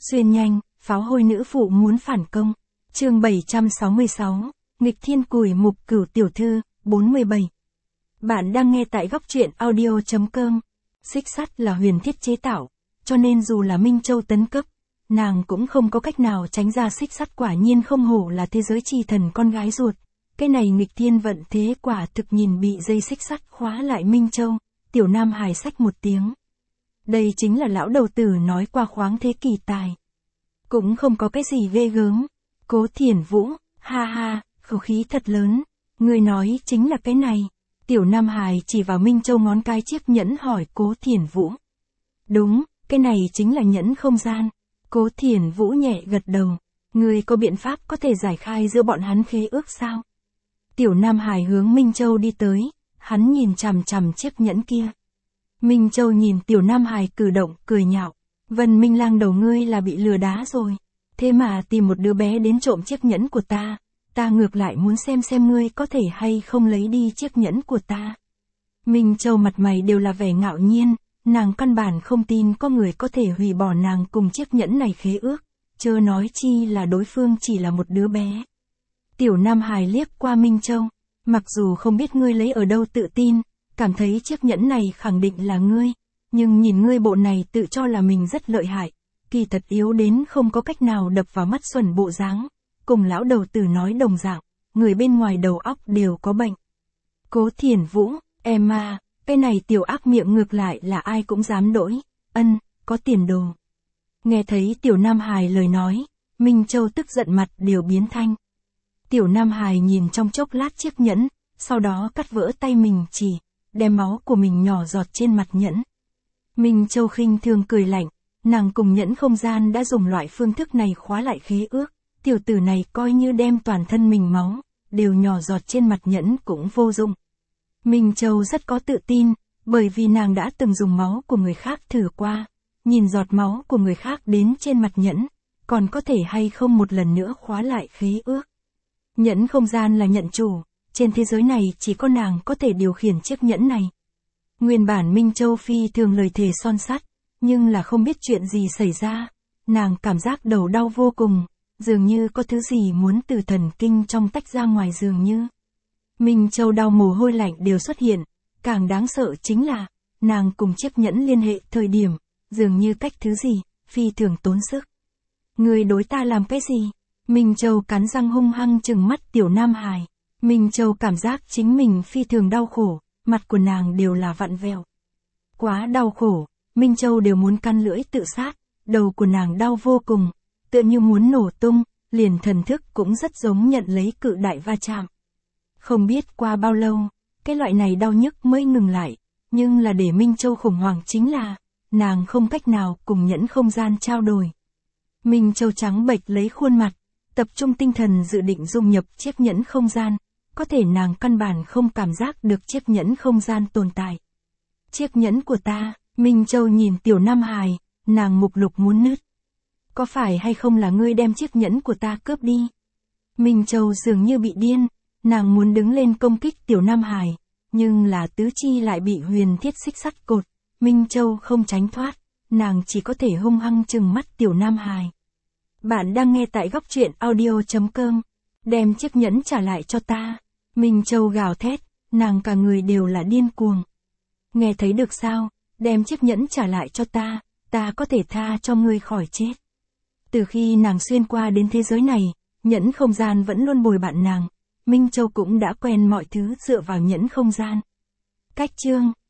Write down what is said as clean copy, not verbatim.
Xuyên nhanh, pháo hôi nữ phụ muốn phản công. Chương 766, nghịch thiên cùi mục Cửu tiểu thư, 47. Bạn đang nghe tại góc truyện audio.com. Xích sắt là huyền thiết chế tạo, cho nên dù là Minh Châu tấn cấp, nàng cũng không có cách nào tránh ra xích sắt, quả nhiên không hổ là thế giới chi thần con gái ruột. Cái này nghịch thiên vận thế quả thực nhìn bị dây xích sắt khóa lại Minh Châu, Tiểu Nam hài xách một tiếng. Đây chính là lão đầu tử nói qua khoáng thế kỳ tài. Cũng không có cái gì ghê gớm. Cố Thiển Vũ, ha ha, khẩu khí thật lớn. Người nói chính là cái này. Tiểu Nam hài chỉ vào Minh Châu ngón cái chiếc nhẫn hỏi Cố Thiển Vũ. Đúng, cái này chính là nhẫn không gian. Cố Thiển Vũ nhẹ gật đầu. Người có biện pháp có thể giải khai giữa bọn hắn khế ước sao? Tiểu Nam hài hướng Minh Châu đi tới, hắn nhìn chằm chằm chiếc nhẫn kia. Minh Châu nhìn Tiểu Nam hài cử động, cười nhạo. Vân Minh Lang đầu ngươi là bị lừa đá rồi. Thế mà tìm một đứa bé đến trộm chiếc nhẫn của ta. Ta ngược lại muốn xem ngươi có thể hay không lấy đi chiếc nhẫn của ta. Minh Châu mặt mày đều là vẻ ngạo nhiên, nàng căn bản không tin có người có thể hủy bỏ nàng cùng chiếc nhẫn này khế ước, chớ nói chi là đối phương chỉ là một đứa bé. Tiểu Nam hài liếc qua Minh Châu, mặc dù không biết ngươi lấy ở đâu tự tin, cảm thấy chiếc nhẫn này khẳng định là ngươi, nhưng nhìn ngươi bộ này tự cho là mình rất lợi hại, kỳ thật yếu đến không có cách nào đập vào mắt xuẩn bộ dáng, cùng lão đầu tử nói đồng dạng, người bên ngoài đầu óc đều có bệnh. Cố Thiển Vũ, em à, cái này tiểu ác miệng ngược lại là ai cũng dám đỗi, có tiền đồ. Nghe thấy Tiểu Nam hài lời nói, Minh Châu tức giận mặt đều biến thanh. Tiểu Nam hài nhìn trong chốc lát chiếc nhẫn, sau đó cắt vỡ tay mình chỉ, đem máu của mình nhỏ giọt trên mặt nhẫn. Minh Châu khinh thường cười lạnh, nàng cùng nhẫn không gian đã dùng loại phương thức này khóa lại khế ước, tiểu tử này coi như đem toàn thân mình máu, đều nhỏ giọt trên mặt nhẫn cũng vô dụng. Minh Châu rất có tự tin, bởi vì nàng đã từng dùng máu của người khác thử qua, nhìn giọt máu của người khác đến trên mặt nhẫn, còn có thể hay không một lần nữa khóa lại khế ước. Nhẫn không gian là nhận chủ, trên thế giới này chỉ có nàng có thể điều khiển chiếc nhẫn này. Nguyên bản Minh Châu phi thường lời thề son sắt, nhưng là không biết chuyện gì xảy ra, nàng cảm giác đầu đau vô cùng, dường như có thứ gì muốn từ thần kinh trong tách ra ngoài dường như. Minh Châu đau mồ hôi lạnh đều xuất hiện, càng đáng sợ chính là, nàng cùng chiếc nhẫn liên hệ thời điểm, dường như cách thứ gì, phi thường tốn sức. Người đối ta làm cái gì? Minh Châu cắn răng hung hăng trừng mắt Tiểu Nam hài. Minh Châu cảm giác chính mình phi thường đau khổ, mặt của nàng đều là vặn vẹo. Quá đau khổ, Minh Châu đều muốn căn lưỡi tự sát, đầu của nàng đau vô cùng, tựa như muốn nổ tung, liền thần thức cũng rất giống nhận lấy cự đại va chạm. Không biết qua bao lâu, cái loại này đau nhức mới ngừng lại, nhưng là để Minh Châu khủng hoảng chính là, nàng không cách nào cùng nhẫn không gian trao đổi. Minh Châu trắng bệch lấy khuôn mặt, tập trung tinh thần dự định dung nhập chiếc nhẫn không gian, có thể nàng căn bản không cảm giác được chiếc nhẫn không gian tồn tại. Chiếc nhẫn của ta, Minh Châu nhìn Tiểu Nam hài, nàng mục lục muốn nứt. Có phải hay không là ngươi đem chiếc nhẫn của ta cướp đi? Minh Châu dường như bị điên, nàng muốn đứng lên công kích Tiểu Nam hài, nhưng là tứ chi lại bị huyền thiết xích sắt cột, Minh Châu không tránh thoát, nàng chỉ có thể hung hăng trừng mắt Tiểu Nam hài. Bạn đang nghe tại góc truyện audio.com, đem chiếc nhẫn trả lại cho ta. Minh Châu gào thét, nàng cả người đều là điên cuồng. Nghe thấy được sao, đem chiếc nhẫn trả lại cho ta, ta có thể tha cho ngươi khỏi chết. Từ khi nàng xuyên qua đến thế giới này, nhẫn không gian vẫn luôn bồi bạn nàng, Minh Châu cũng đã quen mọi thứ dựa vào nhẫn không gian. Cách chương